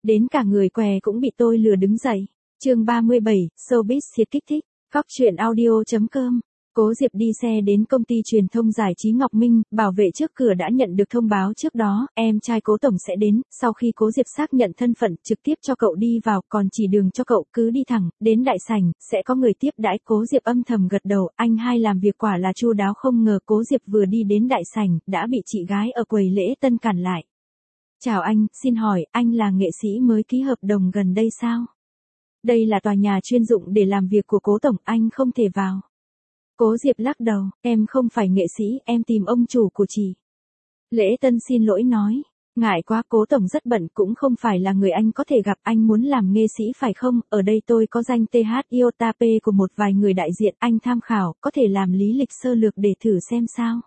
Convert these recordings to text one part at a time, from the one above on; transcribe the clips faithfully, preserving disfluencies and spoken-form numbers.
Đến cả người què cũng bị tôi lừa đứng dậy. Chương ba mươi bảy, Showbiz siết kích thích. Cóc truyện audio chấm com. Cố Diệp đi xe đến công ty truyền thông giải trí Ngọc Minh, bảo vệ trước cửa đã nhận được thông báo trước đó, em trai Cố tổng sẽ đến, sau khi Cố Diệp xác nhận thân phận, trực tiếp cho cậu đi vào, còn chỉ đường cho cậu cứ đi thẳng, đến đại sảnh, sẽ có người tiếp đãi. Cố Diệp âm thầm gật đầu, anh hai làm việc quả là chu đáo, không ngờ Cố Diệp vừa đi đến đại sảnh, đã bị chị gái ở quầy lễ tân cản lại. Chào anh, xin hỏi, anh là nghệ sĩ mới ký hợp đồng gần đây sao? Đây là tòa nhà chuyên dụng để làm việc của Cố tổng, anh không thể vào. Cố Diệp lắc đầu, em không phải nghệ sĩ, em tìm ông chủ của chị. Lễ tân xin lỗi nói, ngại quá, Cố tổng rất bận, cũng không phải là người anh có thể gặp. Anh muốn làm nghệ sĩ phải không? Ở đây tôi có danh tê hát iota pê của một vài người đại diện, anh tham khảo, có thể làm lý lịch sơ lược để thử xem sao.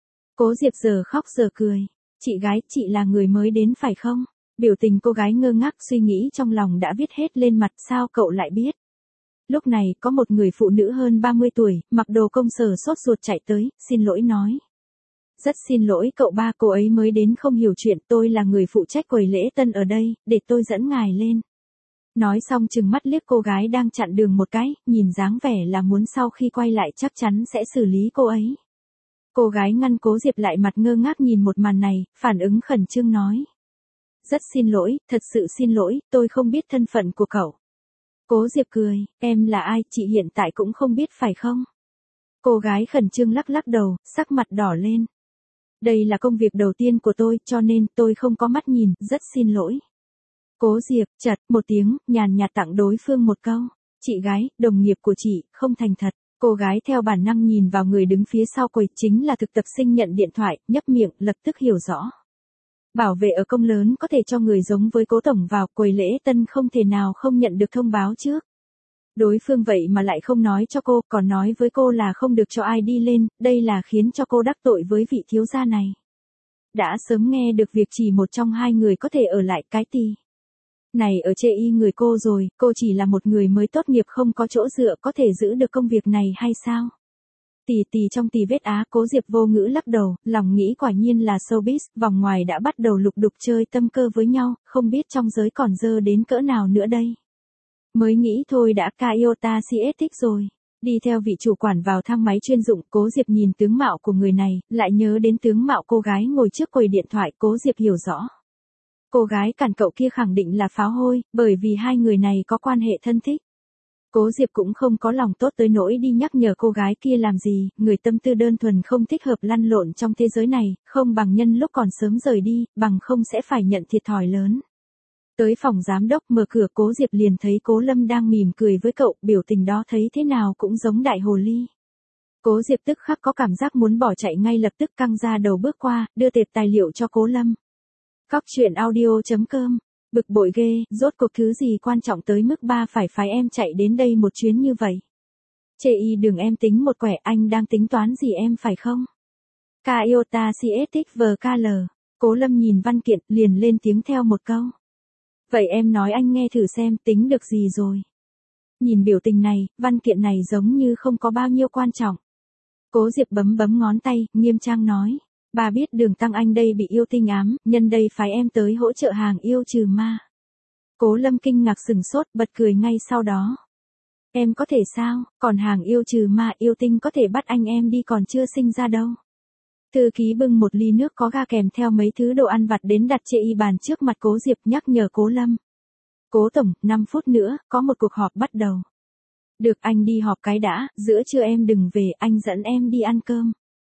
Cố Diệp giờ khóc giờ cười, chị gái, chị là người mới đến phải không? Biểu tình cô gái ngơ ngác, suy nghĩ trong lòng đã viết hết lên mặt. Sao cậu lại biết? Lúc này, có một người phụ nữ hơn ba mươi tuổi, mặc đồ công sở sốt ruột chạy tới, xin lỗi nói. Rất xin lỗi cậu ba, cô ấy mới đến không hiểu chuyện, tôi là người phụ trách quầy lễ tân ở đây, để tôi dẫn ngài lên. Nói xong trừng mắt liếc cô gái đang chặn đường một cái, nhìn dáng vẻ là muốn sau khi quay lại chắc chắn sẽ xử lý cô ấy. Cô gái ngăn Cố Diệp lại, mặt ngơ ngác nhìn một màn này, phản ứng khẩn trương nói. Rất xin lỗi, thật sự xin lỗi, tôi không biết thân phận của cậu. Cố Diệp cười, em là ai, chị hiện tại cũng không biết phải không? Cô gái khẩn trương lắc lắc đầu, sắc mặt đỏ lên. Đây là công việc đầu tiên của tôi, cho nên tôi không có mắt nhìn, rất xin lỗi. Cố Diệp, chật, một tiếng, nhàn nhạt tặng đối phương một câu. Chị gái, đồng nghiệp của chị, không thành thật. Cô gái theo bản năng nhìn vào người đứng phía sau quầy, chính là thực tập sinh nhận điện thoại, nhấp miệng, lập tức hiểu rõ. Bảo vệ ở công lớn có thể cho người giống với Cố tổng vào, quầy lễ tân không thể nào không nhận được thông báo trước. Đối phương vậy mà lại không nói cho cô, còn nói với cô là không được cho ai đi lên, đây là khiến cho cô đắc tội với vị thiếu gia này. Đã sớm nghe được việc chỉ một trong hai người có thể ở lại, cái tì này ở chê y người cô rồi, cô chỉ là một người mới tốt nghiệp không có chỗ dựa, có thể giữ được công việc này hay sao? Tì tì trong tì vết á. Cố Diệp vô ngữ lắc đầu, lòng nghĩ quả nhiên là showbiz, vòng ngoài đã bắt đầu lục đục chơi tâm cơ với nhau, không biết trong giới còn dơ đến cỡ nào nữa đây. Mới nghĩ thôi đã ca iota siết thích rồi. Đi theo vị chủ quản vào thang máy chuyên dụng, Cố Diệp nhìn tướng mạo của người này, lại nhớ đến tướng mạo cô gái ngồi trước quầy điện thoại, Cố Diệp hiểu rõ. Cô gái cản cậu kia khẳng định là pháo hôi, bởi vì hai người này có quan hệ thân thích. Cố Diệp cũng không có lòng tốt tới nỗi đi nhắc nhở cô gái kia làm gì, người tâm tư đơn thuần không thích hợp lăn lộn trong thế giới này, không bằng nhân lúc còn sớm rời đi, bằng không sẽ phải nhận thiệt thòi lớn. Tới phòng giám đốc, mở cửa, Cố Diệp liền thấy Cố Lâm đang mỉm cười với cậu, biểu tình đó thấy thế nào cũng giống đại hồ ly. Cố Diệp tức khắc có cảm giác muốn bỏ chạy, ngay lập tức căng ra đầu bước qua, đưa tệp tài liệu cho Cố Lâm. Cóc truyện audio chấm com. Bực bội ghê, rốt cuộc thứ gì quan trọng tới mức ba phải phái em chạy đến đây một chuyến như vậy. Chê y đường em tính một quẻ, anh đang tính toán gì em phải không? Ca iota siết vờ ca lờ. Cố Lâm nhìn văn kiện, liền lên tiếng theo một câu. Vậy em nói anh nghe thử xem, tính được gì rồi? Nhìn biểu tình này, văn kiện này giống như không có bao nhiêu quan trọng. Cố Diệp bấm bấm ngón tay, nghiêm trang nói. Bà biết Đường Tăng Anh đây bị yêu tinh ám, nhân đây phái em tới hỗ trợ hàng yêu trừ ma. Cố Lâm kinh ngạc sừng sốt, bật cười ngay sau đó. Em có thể sao, còn hàng yêu trừ ma yêu tinh có thể bắt anh em đi còn chưa sinh ra đâu. Thư ký bưng một ly nước có ga kèm theo mấy thứ đồ ăn vặt đến đặt chê y bàn trước mặt Cố Diệp, nhắc nhở Cố Lâm. Cố tổng, năm phút nữa, có một cuộc họp bắt đầu. Được, anh đi họp cái đã, giữa trưa em đừng về, anh dẫn em đi ăn cơm.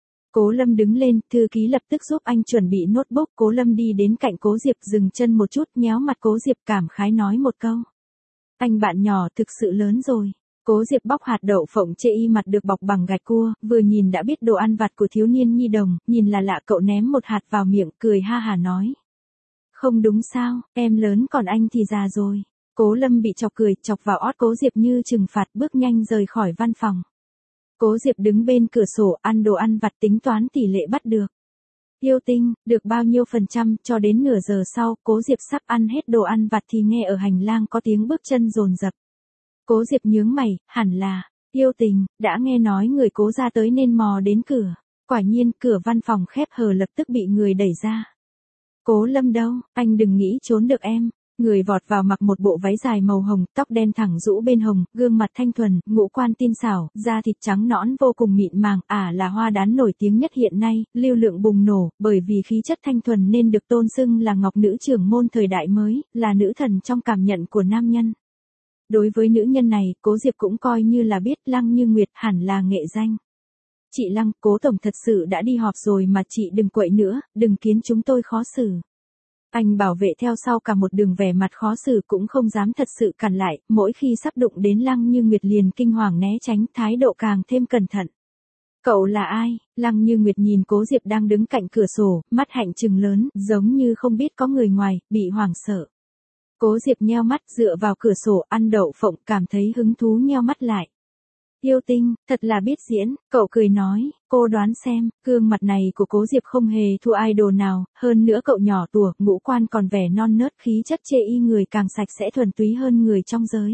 Cố Lâm đứng lên, thư ký lập tức giúp anh chuẩn bị notebook. Cố Lâm đi đến cạnh Cố Diệp, dừng chân một chút, nhéo mặt Cố Diệp, cảm khái nói một câu. Anh bạn nhỏ thực sự lớn rồi. Cố Diệp bóc hạt đậu phộng chê y mặt được bọc bằng gạch cua, vừa nhìn đã biết đồ ăn vặt của thiếu niên nhi đồng, nhìn là lạ, cậu ném một hạt vào miệng, cười ha hà nói. Không đúng sao, em lớn còn anh thì già rồi. Cố Lâm bị chọc cười, chọc vào ót Cố Diệp như trừng phạt, bước nhanh rời khỏi văn phòng. Cố Diệp đứng bên cửa sổ ăn đồ ăn vặt, tính toán tỷ lệ bắt được. Yêu tinh, được bao nhiêu phần trăm, cho đến nửa giờ sau, Cố Diệp sắp ăn hết đồ ăn vặt thì nghe ở hành lang có tiếng bước chân dồn dập. Cố Diệp nhướng mày, hẳn là, yêu tình, đã nghe nói người Cố ra tới nên mò đến cửa. Quả nhiên, cửa văn phòng khép hờ lập tức bị người đẩy ra. Cố Lâm đâu, anh đừng nghĩ trốn được em. Người vọt vào mặc một bộ váy dài màu hồng, tóc đen thẳng rũ bên hồng, gương mặt thanh thuần, ngũ quan tinh xảo, da thịt trắng nõn vô cùng mịn màng, ả là hoa đán nổi tiếng nhất hiện nay, lưu lượng bùng nổ, bởi vì khí chất thanh thuần nên được tôn xưng là ngọc nữ trưởng môn thời đại mới, là nữ thần trong cảm nhận của nam nhân. Đối với nữ nhân này, Cố Diệp cũng coi như là biết Lăng Như Nguyệt hẳn là nghệ danh. Chị Lăng, Cố tổng thật sự đã đi họp rồi mà chị đừng quậy nữa, đừng khiến chúng tôi khó xử. Anh bảo vệ theo sau cả một đường vẻ mặt khó xử cũng không dám thật sự cản lại, mỗi khi sắp đụng đến Lăng Như Nguyệt liền kinh hoàng né tránh, thái độ càng thêm cẩn thận. Cậu là ai? Lăng Như Nguyệt nhìn Cố Diệp đang đứng cạnh cửa sổ, mắt hạnh trừng lớn, giống như không biết có người ngoài, bị hoảng sợ. Cố Diệp nheo mắt dựa vào cửa sổ ăn đậu phộng, cảm thấy hứng thú nheo mắt lại. Yêu tinh, thật là biết diễn, cậu cười nói, cô đoán xem, gương mặt này của Cố Diệp không hề thua idol nào, hơn nữa cậu nhỏ tuổi, ngũ quan còn vẻ non nớt, khí chất chê y người càng sạch sẽ thuần túy hơn người trong giới.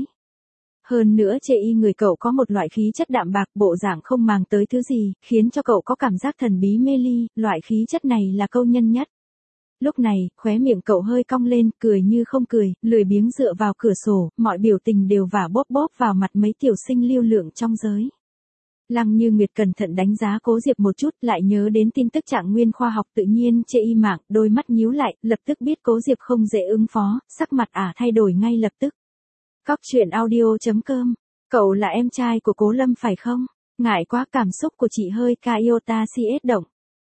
Hơn nữa chê y người cậu có một loại khí chất đạm bạc, bộ dạng không màng tới thứ gì, khiến cho cậu có cảm giác thần bí mê ly, loại khí chất này là câu nhân nhất. Lúc này, khóe miệng cậu hơi cong lên, cười như không cười, lười biếng dựa vào cửa sổ, mọi biểu tình đều vả bóp bóp vào mặt mấy tiểu sinh lưu lượng trong giới. Lăng Như Nguyệt cẩn thận đánh giá Cố Diệp một chút, lại nhớ đến tin tức trạng nguyên khoa học tự nhiên chê y mạng, đôi mắt nhíu lại, lập tức biết Cố Diệp không dễ ứng phó, sắc mặt ả thay đổi ngay lập tức. Cóc truyện audio chấm com, cậu là em trai của Cố Lâm phải không? Ngại quá, cảm xúc của chị hơi ca iota si ết động.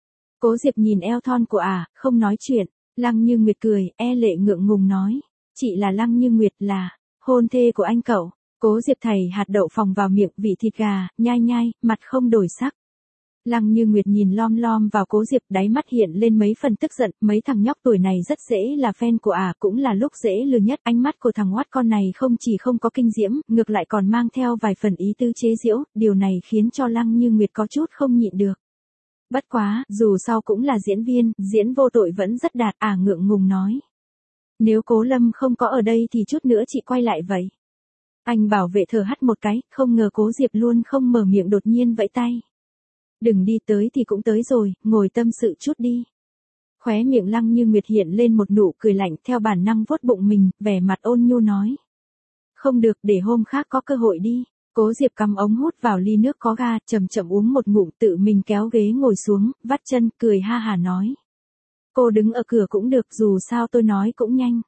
Cố Diệp nhìn eo thon của ả, không nói chuyện. Lăng Như Nguyệt cười, e lệ ngượng ngùng nói. Chị là Lăng Như Nguyệt, là hôn thê của anh cậu. Cố Diệp thảy hạt đậu phồng vào miệng, vị thịt gà, nhai nhai, mặt không đổi sắc. Lăng Như Nguyệt nhìn lom lom vào Cố Diệp, đáy mắt hiện lên mấy phần tức giận, mấy thằng nhóc tuổi này rất dễ là fan của ả, cũng là lúc dễ lừa nhất. Ánh mắt của thằng oát con này không chỉ không có kinh diễm, ngược lại còn mang theo vài phần ý tứ chế giễu, điều này khiến cho Lăng Như Nguyệt có chút không nhịn được. Bất quá, dù sao cũng là diễn viên, diễn vô tội vẫn rất đạt, ả ngượng ngùng nói. Nếu Cố Lâm không có ở đây thì chút nữa chị quay lại vậy. Anh bảo vệ thở hắt một cái, không ngờ Cố Diệp luôn không mở miệng, đột nhiên vẫy tay. Đừng đi, tới thì cũng tới rồi, ngồi tâm sự chút đi. Khóe miệng Lăng Như Nguyệt hiện lên một nụ cười lạnh, theo bản năng vuốt bụng mình, vẻ mặt ôn nhu nói. Không được, để hôm khác có cơ hội đi. Cố Diệp cắm ống hút vào ly nước có ga, chậm chậm uống một ngụm, tự mình kéo ghế ngồi xuống, vắt chân, cười ha hà nói. Cô đứng ở cửa cũng được, dù sao tôi nói cũng nhanh.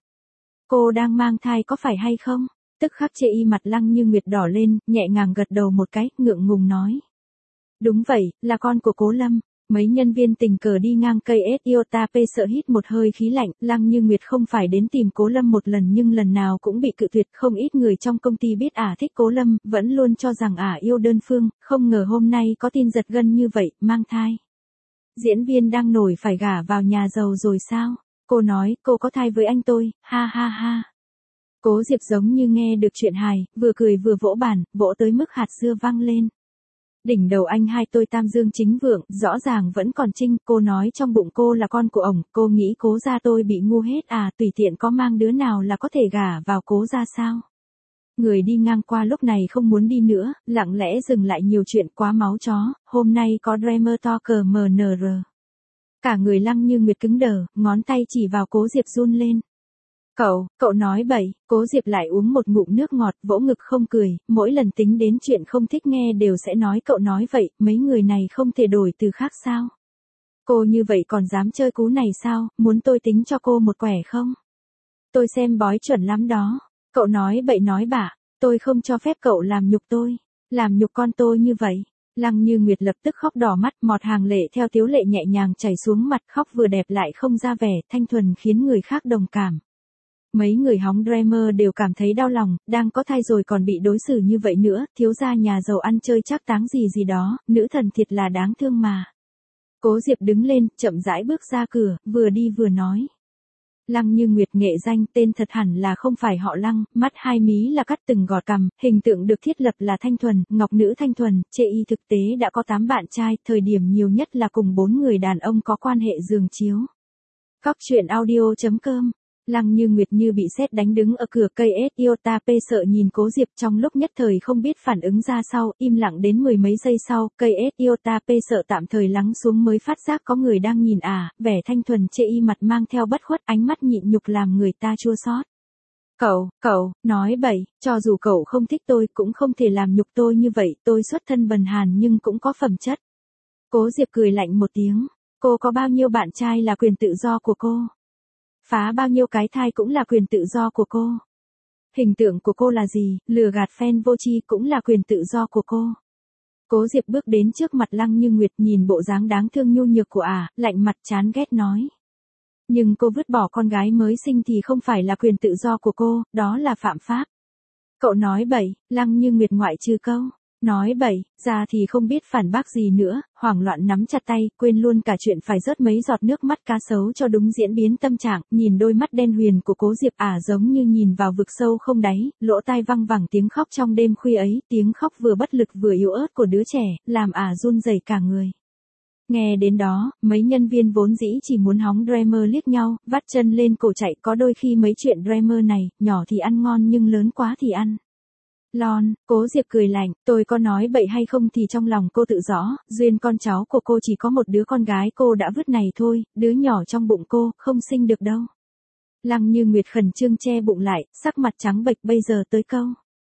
Cô đang mang thai có phải hay không? Tức khắc chê y mặt Lăng Như Nguyệt đỏ lên, nhẹ nhàng gật đầu một cái, ngượng ngùng nói. Đúng vậy, là con của Cố Lâm. Mấy nhân viên tình cờ đi ngang cây ét iota p sợ hít một hơi khí lạnh, Lăng Như Nguyệt không phải đến tìm Cố Lâm một lần nhưng lần nào cũng bị cự tuyệt, không ít người trong công ty biết ả thích Cố Lâm, vẫn luôn cho rằng ả yêu đơn phương, không ngờ hôm nay có tin giật gân như vậy, mang thai. Diễn viên đang nổi phải gả vào nhà giàu rồi sao? Cô nói, cô có thai với anh tôi, ha ha ha. Cố Diệp giống như nghe được chuyện hài, vừa cười vừa vỗ bàn, vỗ tới mức hạt dưa văng lên. Đỉnh đầu anh hai tôi tam dương chính vượng, rõ ràng vẫn còn trinh, cô nói trong bụng cô là con của ổng, cô nghĩ Cố gia tôi bị ngu hết à, tùy tiện có mang đứa nào là có thể gả vào Cố gia sao? Người đi ngang qua lúc này không muốn đi nữa, lặng lẽ dừng lại, nhiều chuyện quá máu chó, hôm nay có Dreamer Talker em en rờ. Cả người Lăng Như Nguyệt cứng đờ, ngón tay chỉ vào Cố Diệp run lên. Cậu, cậu nói bậy, Cố Diệp lại uống một ngụm nước ngọt, vỗ ngực không cười, mỗi lần tính đến chuyện không thích nghe đều sẽ nói cậu nói vậy, mấy người này không thể đổi từ khác sao? Cô như vậy còn dám chơi cú này sao, muốn tôi tính cho cô một quẻ không? Tôi xem bói chuẩn lắm đó, cậu nói bậy nói bạ, tôi không cho phép cậu làm nhục tôi, làm nhục con tôi như vậy. Lăng Như Nguyệt lập tức khóc đỏ mắt, mọt hàng lệ theo tiếu lệ nhẹ nhàng chảy xuống mặt, khóc vừa đẹp lại không ra vẻ, thanh thuần khiến người khác đồng cảm. Mấy người hóng Dreamer đều cảm thấy đau lòng, đang có thai rồi còn bị đối xử như vậy nữa, thiếu gia nhà giàu ăn chơi chắc táng gì gì đó, nữ thần thiệt là đáng thương mà. Cố Diệp đứng lên, chậm rãi bước ra cửa, vừa đi vừa nói. Lăng Như Nguyệt nghệ danh, tên thật hẳn là không phải họ Lăng, mắt hai mí là cắt từng gọt cằm, hình tượng được thiết lập là thanh thuần, ngọc nữ thanh thuần, chê y thực tế đã có tám bạn trai, thời điểm nhiều nhất là cùng bốn người đàn ông có quan hệ giường chiếu. Cóc truyện audio chấm com. Lăng Như Nguyệt như bị sét đánh đứng ở cửa cây ét iota p sợ nhìn Cố Diệp, trong lúc nhất thời không biết phản ứng ra sao, im lặng đến mười mấy giây sau, cây ét iota p sợ tạm thời lắng xuống mới phát giác có người đang nhìn à, vẻ thanh thuần chê y mặt mang theo bất khuất, ánh mắt nhịn nhục làm người ta chua xót. Cậu, cậu, nói bậy, cho dù cậu không thích tôi cũng không thể làm nhục tôi như vậy, tôi xuất thân bần hàn nhưng cũng có phẩm chất. Cố Diệp cười lạnh một tiếng, cô có bao nhiêu bạn trai là quyền tự do của cô. Phá bao nhiêu cái thai cũng là quyền tự do của cô. Hình tượng của cô là gì, lừa gạt fan vô tri cũng là quyền tự do của cô. Cố Diệp bước đến trước mặt Lăng Như Nguyệt nhìn bộ dáng đáng thương nhu nhược của ả, à, lạnh mặt chán ghét nói. Nhưng cô vứt bỏ con gái mới sinh thì không phải là quyền tự do của cô, đó là phạm pháp. Cậu nói bậy, Lăng Như Nguyệt ngoại trừ câu. Nói bậy, ra thì không biết phản bác gì nữa, hoảng loạn nắm chặt tay, quên luôn cả chuyện phải rớt mấy giọt nước mắt cá sấu cho đúng diễn biến tâm trạng, nhìn đôi mắt đen huyền của Cố Diệp ả à giống như nhìn vào vực sâu không đáy, lỗ tai văng vẳng tiếng khóc trong đêm khuya ấy, tiếng khóc vừa bất lực vừa yếu ớt của đứa trẻ, làm ả à run rẩy cả người. Nghe đến đó, mấy nhân viên vốn dĩ chỉ muốn hóng Dreamer liếc nhau, vắt chân lên cổ chạy, có đôi khi mấy chuyện Dreamer này, nhỏ thì ăn ngon nhưng lớn quá thì ăn. Lon, Cố Diệp cười lạnh, tôi có nói bậy hay không thì trong lòng cô tự rõ, duyên con cháu của cô chỉ có một đứa con gái cô đã vứt này thôi, đứa nhỏ trong bụng cô, không sinh được đâu. Lăng Như Nguyệt khẩn trương che bụng lại, sắc mặt trắng bệch bây giờ tới câu.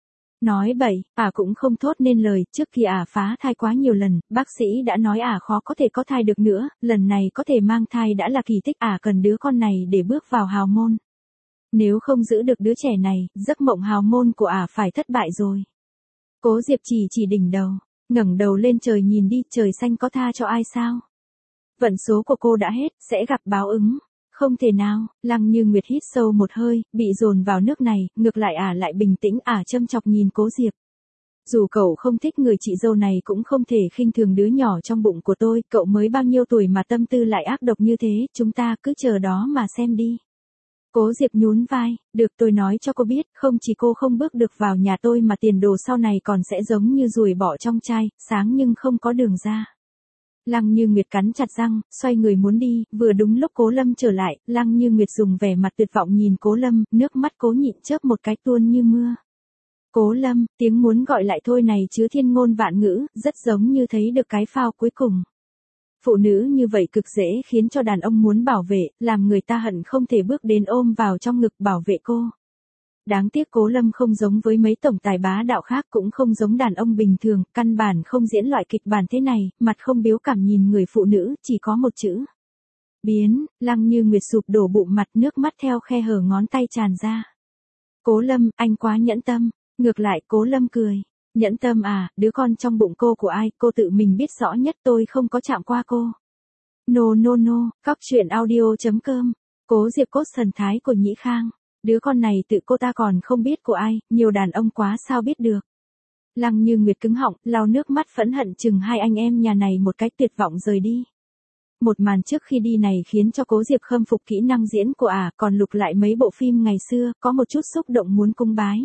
Nói bậy, ả cũng không thốt nên lời, trước khi ả phá thai quá nhiều lần, bác sĩ đã nói ả khó có thể có thai được nữa, lần này có thể mang thai đã là kỳ tích, ả cần đứa con này để bước vào hào môn. Nếu không giữ được đứa trẻ này, giấc mộng hào môn của ả phải thất bại rồi. Cố Diệp chỉ chỉ đỉnh đầu, ngẩng đầu lên trời nhìn đi, trời xanh có tha cho ai sao? Vận số của cô đã hết, sẽ gặp báo ứng. Không thể nào, Lăng Như Nguyệt hít sâu một hơi, bị dồn vào nước này, ngược lại ả lại bình tĩnh ả châm chọc nhìn Cố Diệp. Dù cậu không thích người chị dâu này cũng không thể khinh thường đứa nhỏ trong bụng của tôi, cậu mới bao nhiêu tuổi mà tâm tư lại ác độc như thế, chúng ta cứ chờ đó mà xem đi. Cố Diệp nhún vai, được tôi nói cho cô biết, không chỉ cô không bước được vào nhà tôi mà tiền đồ sau này còn sẽ giống như ruồi bọ trong chai, sáng nhưng không có đường ra. Lăng Như Nguyệt cắn chặt răng, xoay người muốn đi, vừa đúng lúc Cố Lâm trở lại, Lăng Như Nguyệt dùng vẻ mặt tuyệt vọng nhìn Cố Lâm, nước mắt cố nhịn chớp một cái tuôn như mưa. Cố Lâm, tiếng muốn gọi lại thôi này chứa thiên ngôn vạn ngữ, rất giống như thấy được cái phao cuối cùng. Phụ nữ như vậy cực dễ khiến cho đàn ông muốn bảo vệ, làm người ta hận không thể bước đến ôm vào trong ngực bảo vệ cô. Đáng tiếc Cố Lâm không giống với mấy tổng tài bá đạo khác cũng không giống đàn ông bình thường, căn bản không diễn loại kịch bản thế này, mặt không biếu cảm nhìn người phụ nữ, chỉ có một chữ. Biến, Lăng Như Nguyệt sụp đổ bụng mặt nước mắt theo khe hở ngón tay tràn ra. Cố Lâm, anh quá nhẫn tâm, ngược lại Cố Lâm cười. Nhẫn tâm à, đứa con trong bụng cô của ai, cô tự mình biết rõ nhất tôi không có chạm qua cô. No no no, cóc truyện audio chấm com, Cố Diệp cốt thần thái của Nhĩ Khang. Đứa con này tự cô ta còn không biết của ai, nhiều đàn ông quá sao biết được. Lăng Như Nguyệt cứng họng, lau nước mắt phẫn hận chừng hai anh em nhà này một cách tuyệt vọng rời đi. Một màn trước khi đi này khiến cho Cố Diệp khâm phục kỹ năng diễn của ả, còn lục lại mấy bộ phim ngày xưa, có một chút xúc động muốn cung bái.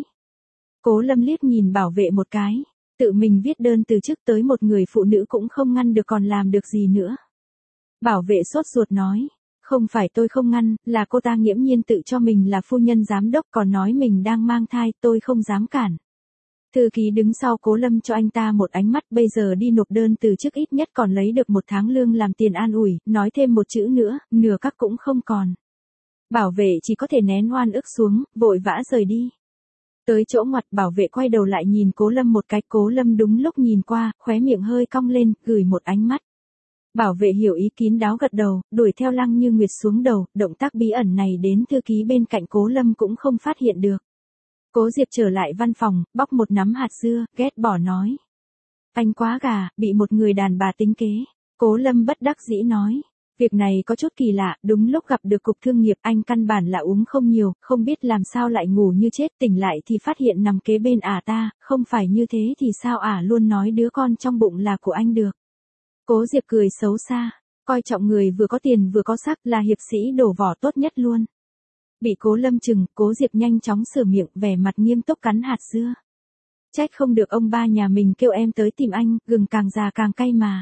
Cố Lâm liếc nhìn bảo vệ một cái, tự mình viết đơn từ chức tới một người phụ nữ cũng không ngăn được còn làm được gì nữa. Bảo vệ sốt ruột nói, không phải tôi không ngăn, là cô ta nghiễm nhiên tự cho mình là phu nhân giám đốc còn nói mình đang mang thai, tôi không dám cản. Thư ký đứng sau Cố Lâm cho anh ta một ánh mắt, bây giờ đi nộp đơn từ chức ít nhất còn lấy được một tháng lương làm tiền an ủi, nói thêm một chữ nữa, nửa các cũng không còn. Bảo vệ chỉ có thể nén oan ức xuống, vội vã rời đi. Tới chỗ ngoặt bảo vệ quay đầu lại nhìn Cố Lâm một cái, Cố Lâm đúng lúc nhìn qua, khóe miệng hơi cong lên, gửi một ánh mắt. Bảo vệ hiểu ý kín đáo gật đầu, đuổi theo Lăng Như Nguyệt xuống đầu, động tác bí ẩn này đến thư ký bên cạnh Cố Lâm cũng không phát hiện được. Cố Diệp trở lại văn phòng, bóc một nắm hạt dưa, ghét bỏ nói. Anh quá gà, bị một người đàn bà tính kế. Cố Lâm bất đắc dĩ nói. Việc này có chút kỳ lạ, đúng lúc gặp được cục thương nghiệp anh căn bản là uống không nhiều, không biết làm sao lại ngủ như chết, tỉnh lại thì phát hiện nằm kế bên ả ta, không phải như thế thì sao ả luôn nói đứa con trong bụng là của anh được. Cố Diệp cười xấu xa, coi trọng người vừa có tiền vừa có sắc là hiệp sĩ đổ vỏ tốt nhất luôn. Bị Cố Lâm chừng, Cố Diệp nhanh chóng sửa miệng, vẻ mặt nghiêm túc cắn hạt dưa. Trách không được ông ba nhà mình kêu em tới tìm anh, gừng càng già càng cay mà.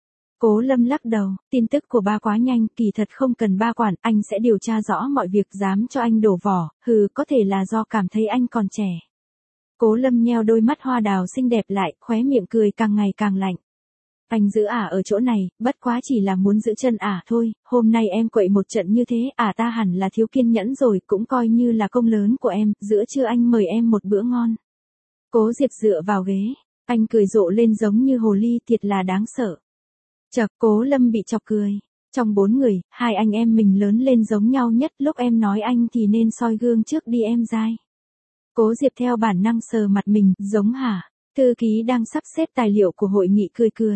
Cố Lâm lắc đầu, tin tức của ba quá nhanh, kỳ thật không cần ba quản, anh sẽ điều tra rõ mọi việc, dám cho anh đổ vỏ, hừ, có thể là do cảm thấy anh còn trẻ. Cố Lâm nheo đôi mắt hoa đào xinh đẹp lại, khóe miệng cười càng ngày càng lạnh. Anh giữ ả ở chỗ này, bất quá chỉ là muốn giữ chân ả thôi, hôm nay em quậy một trận như thế, ả ta hẳn là thiếu kiên nhẫn rồi, cũng coi như là công lớn của em, giữa trưa anh mời em một bữa ngon. Cố Diệp dựa vào ghế, anh cười rộ lên giống như hồ ly, thiệt là đáng sợ. Chậc, Cố Lâm bị chọc cười. Trong bốn người, hai anh em mình lớn lên giống nhau nhất, lúc em nói anh thì nên soi gương trước đi em dai. Cố Diệp theo bản năng sờ mặt mình, giống hả? Thư ký đang sắp xếp tài liệu của hội nghị cười cười.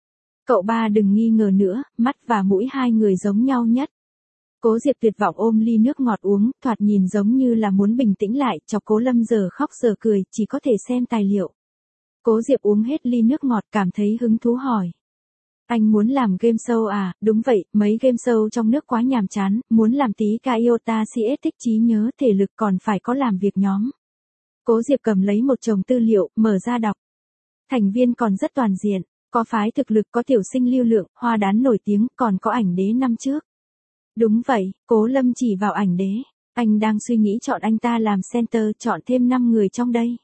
Cậu ba đừng nghi ngờ nữa, mắt và mũi hai người giống nhau nhất. Cố Diệp tuyệt vọng ôm ly nước ngọt uống, thoạt nhìn giống như là muốn bình tĩnh lại, chọc Cố Lâm giờ khóc giờ cười, chỉ có thể xem tài liệu. Cố Diệp uống hết ly nước ngọt cảm thấy hứng thú hỏi. Anh muốn làm game show à? Đúng vậy, mấy game show trong nước quá nhàm chán, muốn làm tí Iota xê ét thích trí nhớ thể lực còn phải có làm việc nhóm. Cố Diệp cầm lấy một chồng tư liệu, mở ra đọc. Thành viên còn rất toàn diện, có phái thực lực, có tiểu sinh lưu lượng, hoa đán nổi tiếng, còn có ảnh đế năm trước. Đúng vậy, Cố Lâm chỉ vào ảnh đế. Anh đang suy nghĩ chọn anh ta làm center, chọn thêm năm người trong đây.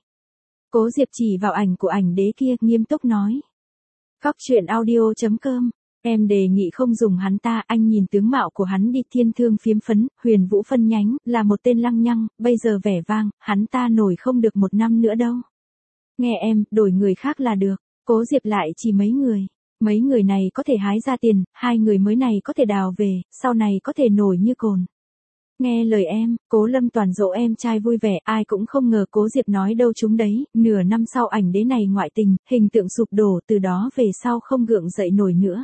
Cố Diệp chỉ vào ảnh của ảnh đế kia, nghiêm túc nói. Cóc truyện audio chấm com, em đề nghị không dùng hắn ta, anh nhìn tướng mạo của hắn đi, thiên thương phiếm phấn, huyền vũ phân nhánh, là một tên lăng nhăng, bây giờ vẻ vang, hắn ta nổi không được một năm nữa đâu. Nghe em, đổi người khác là được. Cố Diệp lại chỉ mấy người. Mấy người này có thể hái ra tiền, hai người mới này có thể đào về, sau này có thể nổi như cồn. Nghe lời em, Cố Lâm toàn dỗ em trai vui vẻ, ai cũng không ngờ Cố Diệp nói đâu chúng đấy, nửa năm sau ảnh đế này ngoại tình, hình tượng sụp đổ, từ đó về sau không gượng dậy nổi nữa.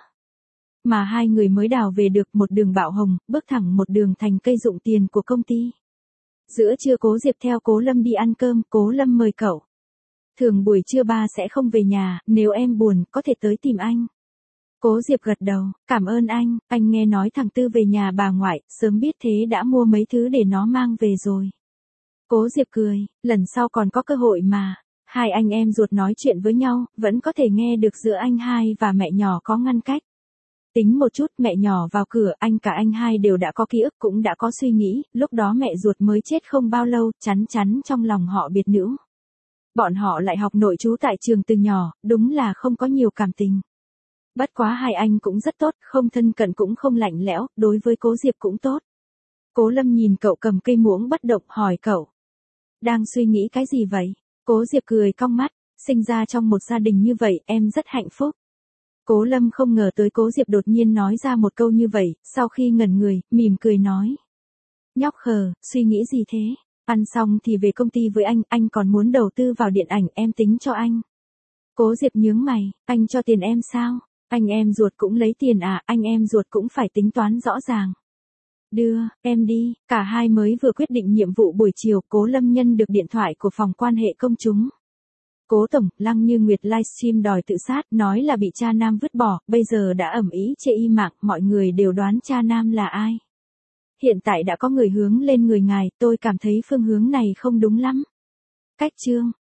Mà hai người mới đào về được một đường bạo hồng, bước thẳng một đường thành cây dụng tiền của công ty. Giữa trưa Cố Diệp theo Cố Lâm đi ăn cơm, Cố Lâm mời cậu. Thường buổi trưa ba sẽ không về nhà, nếu em buồn, có thể tới tìm anh. Cố Diệp gật đầu, cảm ơn anh, anh nghe nói thằng Tư về nhà bà ngoại, sớm biết thế đã mua mấy thứ để nó mang về rồi. Cố Diệp cười, lần sau còn có cơ hội mà. Hai anh em ruột nói chuyện với nhau, vẫn có thể nghe được giữa anh hai và mẹ nhỏ có ngăn cách. Tính một chút, mẹ nhỏ vào cửa, anh cả anh hai đều đã có ký ức, cũng đã có suy nghĩ, lúc đó mẹ ruột mới chết không bao lâu, chắn chắn trong lòng họ biệt nữ. Bọn họ lại học nội trú tại trường từ nhỏ, đúng là không có nhiều cảm tình. Bất quá hai anh cũng rất tốt, không thân cận cũng không lạnh lẽo, đối với Cố Diệp cũng tốt. Cố Lâm nhìn cậu cầm cây muỗng bất động, hỏi cậu. Đang suy nghĩ cái gì vậy? Cố Diệp cười cong mắt, sinh ra trong một gia đình như vậy, em rất hạnh phúc. Cố Lâm không ngờ tới Cố Diệp đột nhiên nói ra một câu như vậy, sau khi ngẩn người, mỉm cười nói. Nhóc khờ, suy nghĩ gì thế? Ăn xong thì về công ty với anh, anh còn muốn đầu tư vào điện ảnh, em tính cho anh. Cố Diệp nhướng mày, anh cho tiền em sao? Anh em ruột cũng lấy tiền à, anh em ruột cũng phải tính toán rõ ràng. Đưa, em đi, cả hai mới vừa quyết định nhiệm vụ buổi chiều, Cố Lâm nhân được điện thoại của phòng quan hệ công chúng. Cố tổng, Lăng Như Nguyệt livestream đòi tự sát, nói là bị cha nam vứt bỏ, bây giờ đã ầm ĩ chê y mạng, mọi người đều đoán cha nam là ai. Hiện tại đã có người hướng lên người ngài, tôi cảm thấy phương hướng này không đúng lắm. Cách chương